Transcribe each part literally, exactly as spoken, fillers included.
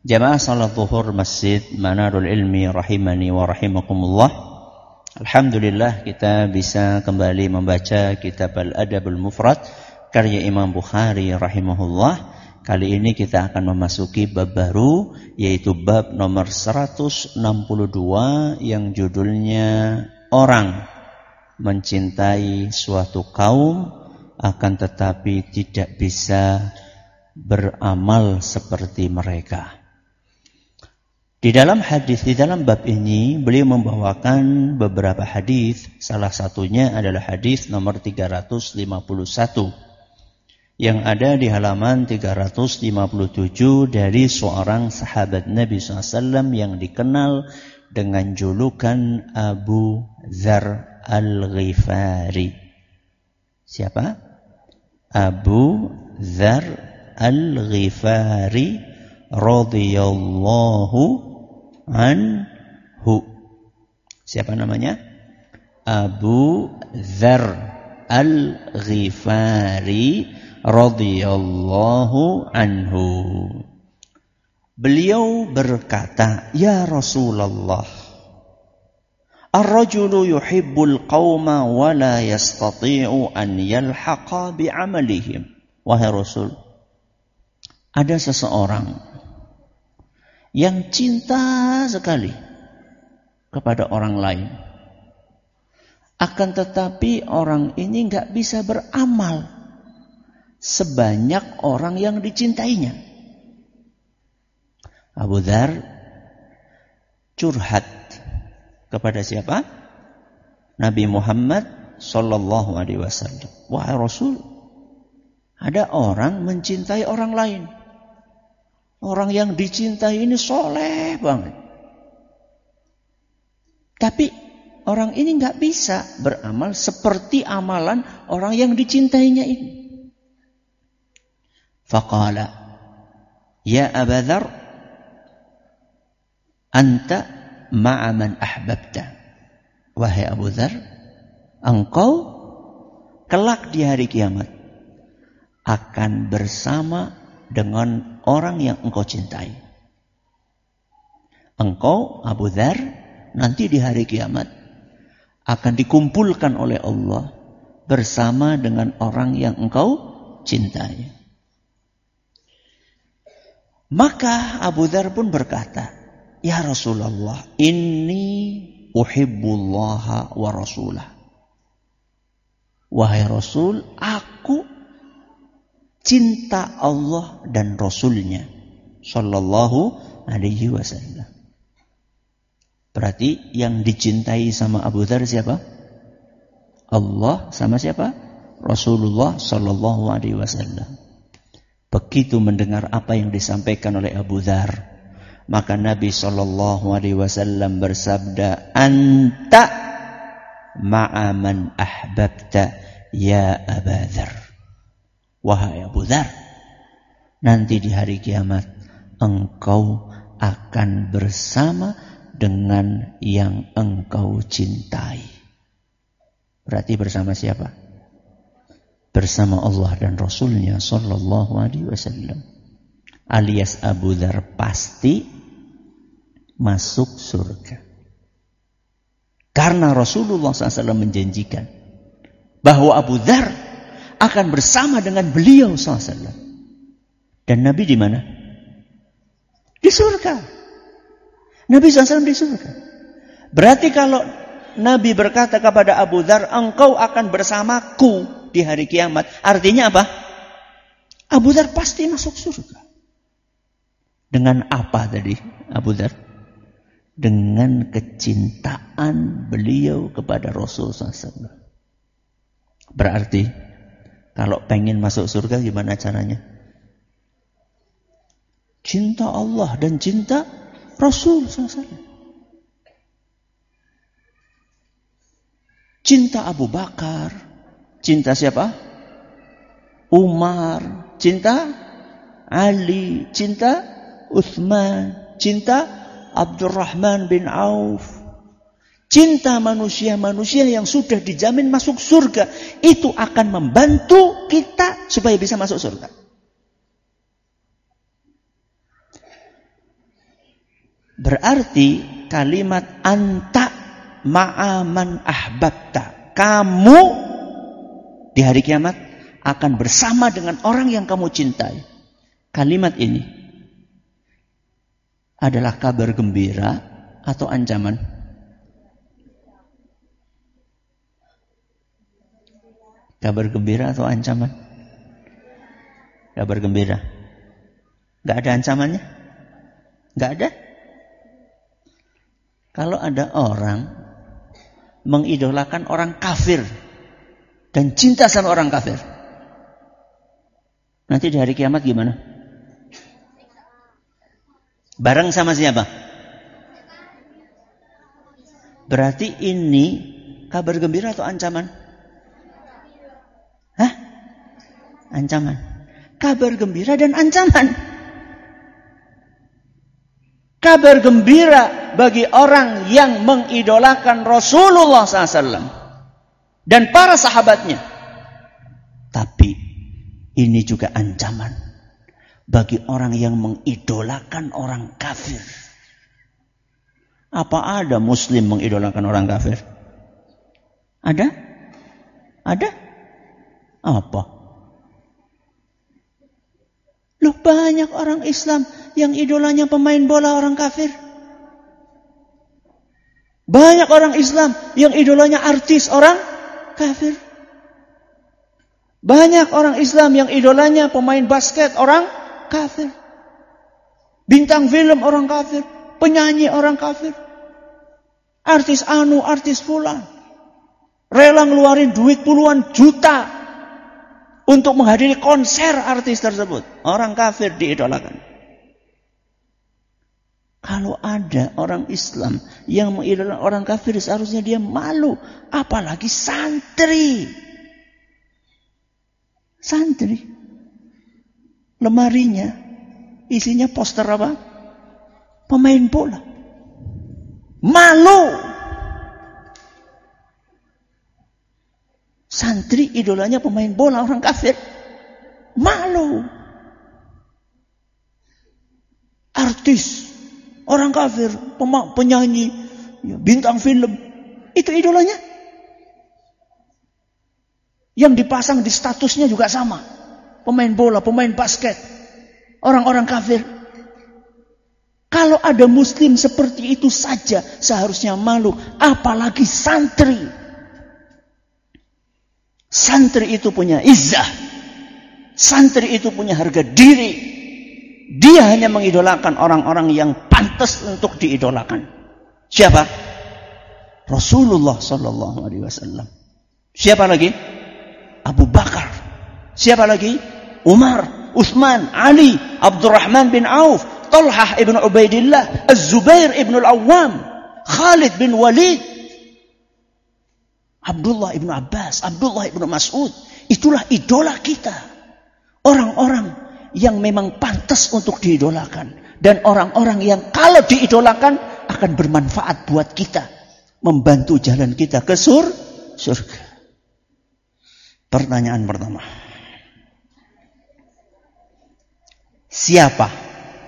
Jamaah salat zuhur Masjid Manarul Ilmi rahimani wa rahimakumullah. Alhamdulillah kita bisa kembali membaca kitab Al-Adabul Mufrad karya Imam Bukhari rahimahullah. Kali ini kita akan memasuki bab baru, yaitu bab nomor seratus enam puluh dua yang judulnya Orang mencintai suatu kaum akan tetapi tidak bisa beramal seperti mereka. Di dalam hadis, di dalam bab ini beliau membawakan beberapa hadis. Salah satunya adalah hadis nomor tiga ratus lima puluh satu yang ada di halaman tiga ratus lima puluh tujuh dari seorang sahabat Nabi shallallahu alaihi wasallam yang dikenal dengan julukan Abu Dzar Al-Ghifari. Siapa? Abu Dzar Al-Ghifari radhiyallahu anhu. Siapa namanya? Abu Dzar Al-Ghifari radhiyallahu anhu. Beliau berkata, "Ya Rasulullah, ar-rajulu yuhibbul qauma wa la yastati'u an yalhaqa bi'amalihim." Wahai Rasul, ada seseorang yang cinta sekali kepada orang lain, akan tetapi orang ini nggak bisa beramal sebanyak orang yang dicintainya. Abu Dzar curhat kepada siapa? Nabi Muhammad sallallahu alaihi wasallam. Wahai Rasul, ada orang mencintai orang lain. Orang yang dicintai ini soleh banget. Tapi orang ini nggak bisa beramal seperti amalan orang yang dicintainya ini. Faqala, ya Abu Dzar, anta ma'a man ahbabta. Wahai Abu Dzar, engkau kelak di hari kiamat akan bersama dengan orang yang engkau cintai. Engkau, Abu Dzar, nanti di hari kiamat akan dikumpulkan oleh Allah bersama dengan orang yang engkau cintai. Maka Abu Dzar pun berkata, "Ya Rasulullah, inni uhibbullaha wa rasulah." Wahai Rasul, aku cinta Allah dan Rasulnya sallallahu alaihi wasallam. Berarti yang dicintai sama Abu Dzar siapa? Allah sama siapa? Rasulullah sallallahu alaihi wasallam. Begitu mendengar apa yang disampaikan oleh Abu Dzar, maka Nabi sallallahu alaihi wasallam bersabda, "Anta ma'a man ahbabta ya Abu Dzar." Wahai Abu Dzar, nanti di hari kiamat engkau akan bersama dengan yang engkau cintai. Berarti bersama siapa? Bersama Allah dan Rasulnya sallallahu alaihi wasallam. Alias Abu Dzar pasti masuk surga. Karena Rasulullah shallallahu alaihi wasallam menjanjikan bahwa Abu Dzar akan bersama dengan beliau shallallahu alaihi wasallam. Dan Nabi di mana? Di surga. Nabi shallallahu alaihi wasallam di surga. Berarti kalau Nabi berkata kepada Abu Dzar, engkau akan bersamaku di hari kiamat, artinya apa? Abu Dzar pasti masuk surga. Dengan apa tadi Abu Dzar? Dengan kecintaan beliau kepada Rasul shallallahu alaihi wasallam. Berarti kalau pengen masuk surga gimana caranya? Cinta Allah dan cinta Rasul shallallahu alaihi wasallam. Cinta Abu Bakar. Cinta siapa? Umar. Cinta Ali. Cinta Utsman. Cinta Abdurrahman bin Auf. Cinta manusia-manusia yang sudah dijamin masuk surga. Itu akan membantu kita supaya bisa masuk surga. Berarti kalimat anta ma'aman ahbabta. Kamu di hari kiamat akan bersama dengan orang yang kamu cintai. Kalimat ini adalah kabar gembira atau ancaman? Kabar gembira atau ancaman? Kabar gembira. Gak ada ancamannya? Gak ada? Kalau ada orang mengidolakan orang kafir dan cinta sama orang kafir, nanti di hari kiamat gimana? Bareng sama siapa? Berarti ini kabar gembira atau ancaman? Hah? Ancaman. Kabar gembira dan ancaman. Kabar gembira bagi orang yang mengidolakan Rasulullah shallallahu alaihi wasallam dan para sahabatnya. Tapi ini juga ancaman bagi orang yang mengidolakan orang kafir. Apa ada muslim mengidolakan orang kafir? Ada? Ada? Apa? Loh, banyak orang Islam yang idolanya pemain bola orang kafir. Banyak orang Islam yang idolanya artis orang kafir. Banyak orang Islam yang idolanya pemain basket orang kafir. Bintang film orang kafir. Penyanyi orang kafir. Artis anu, artis fulan. Rela ngeluarin duit puluhan juta untuk menghadiri konser artis tersebut. Orang kafir diidolakan. Kalau ada orang Islam yang mengidolakan orang kafir, seharusnya dia malu. Apalagi santri. Santri. Lemarinya isinya poster apa? Pemain bola. Malu. Santri idolanya pemain bola orang kafir. Malu. Artis orang kafir, penyanyi, bintang film, itu idolanya. Yang dipasang di statusnya juga sama. Pemain bola, pemain basket, orang-orang kafir. Kalau ada muslim seperti itu saja seharusnya malu, apalagi santri. Santri itu punya izzah. Santri itu punya harga diri. Dia hanya mengidolakan orang-orang yang pantas untuk diidolakan. Siapa? Rasulullah sallallahu alaihi wasallam. Siapa lagi? Abu Bakar. Siapa lagi? Umar, Utsman, Ali, Abdurrahman bin Auf, Talhah ibn Ubaidillah, Az-Zubair ibn Al-Awwam, Khalid bin Walid, Abdullah ibn Abbas, Abdullah ibn Mas'ud. Itulah idola kita. Orang-orang yang memang pantas untuk diidolakan. Dan orang-orang yang kalau diidolakan akan bermanfaat buat kita. Membantu jalan kita ke sur, surga. Pertanyaan pertama. Siapa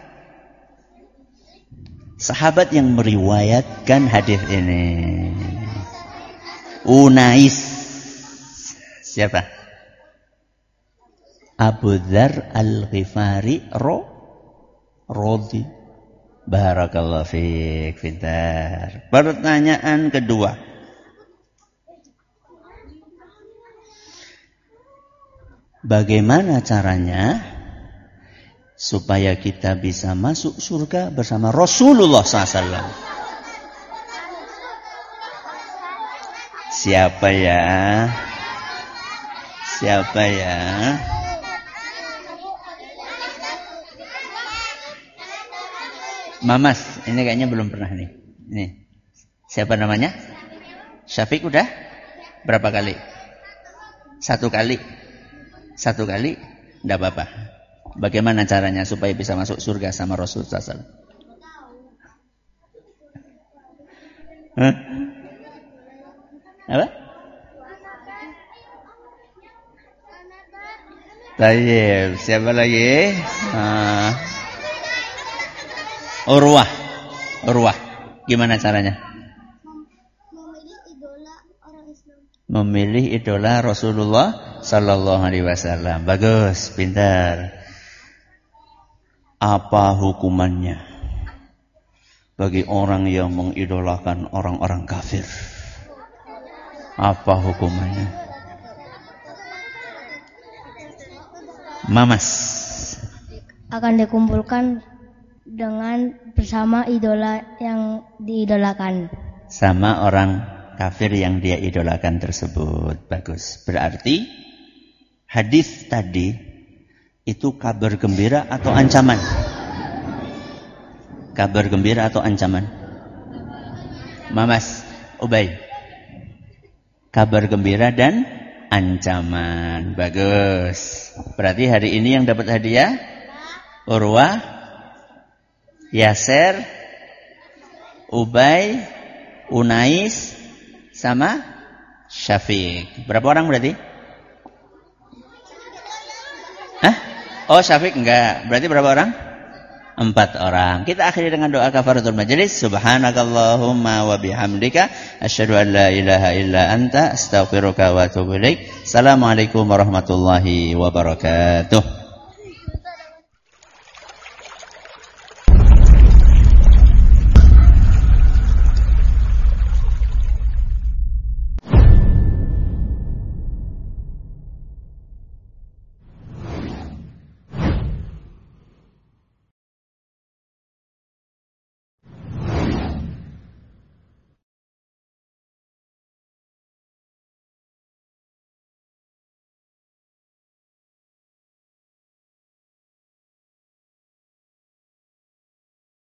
sahabat yang meriwayatkan hadis ini? Unais. Siapa? Abu Dzar Al-Ghifari ro rodi. Barakallahu fiik, Fitar. Pertanyaan kedua. Bagaimana caranya supaya kita bisa masuk surga bersama Rasulullah sallallahu alaihi wasallam? Siapa ya? Siapa ya? Mamas, ini kayaknya belum pernah nih. Nih. Siapa namanya? Syafiq udah? Berapa kali? Satu kali. Satu kali? Enggak apa-apa. Bagaimana caranya supaya bisa masuk surga sama Rasul sallallahu alaihi wasallam? Hah? Apa? Tayyib. Siapa lagi? Ah. Urwah. Urwah. Gimana caranya? Memilih idola orang Islam. Memilih idola Rasulullah sallallahu alaihi wasallam. Bagus, pintar. Apa hukumannya bagi orang yang mengidolakan orang-orang kafir? Apa hukumannya? Mamas. Akan dikumpulkan dengan bersama idola yang diidolakan. Sama orang kafir yang dia idolakan tersebut. Bagus. Berarti hadis tadi itu kabar gembira atau ancaman? Kabar gembira atau ancaman? Mamas, Ubay. Kabar gembira dan ancaman. Bagus. Berarti hari ini yang dapat hadiah Urwah, Yaser, Ubay, Unais, sama Syafiq. Berapa orang berarti? Hah? Oh, Syafiq enggak. Berarti berapa orang? Empat orang. Kita akhiri dengan doa kafaratul majelis. Subhanakallahumma wa bihamdika asyhadu an la ilaha illa anta astaghfiruka wa atubu ilaik. Assalamualaikum warahmatullahi wabarakatuh.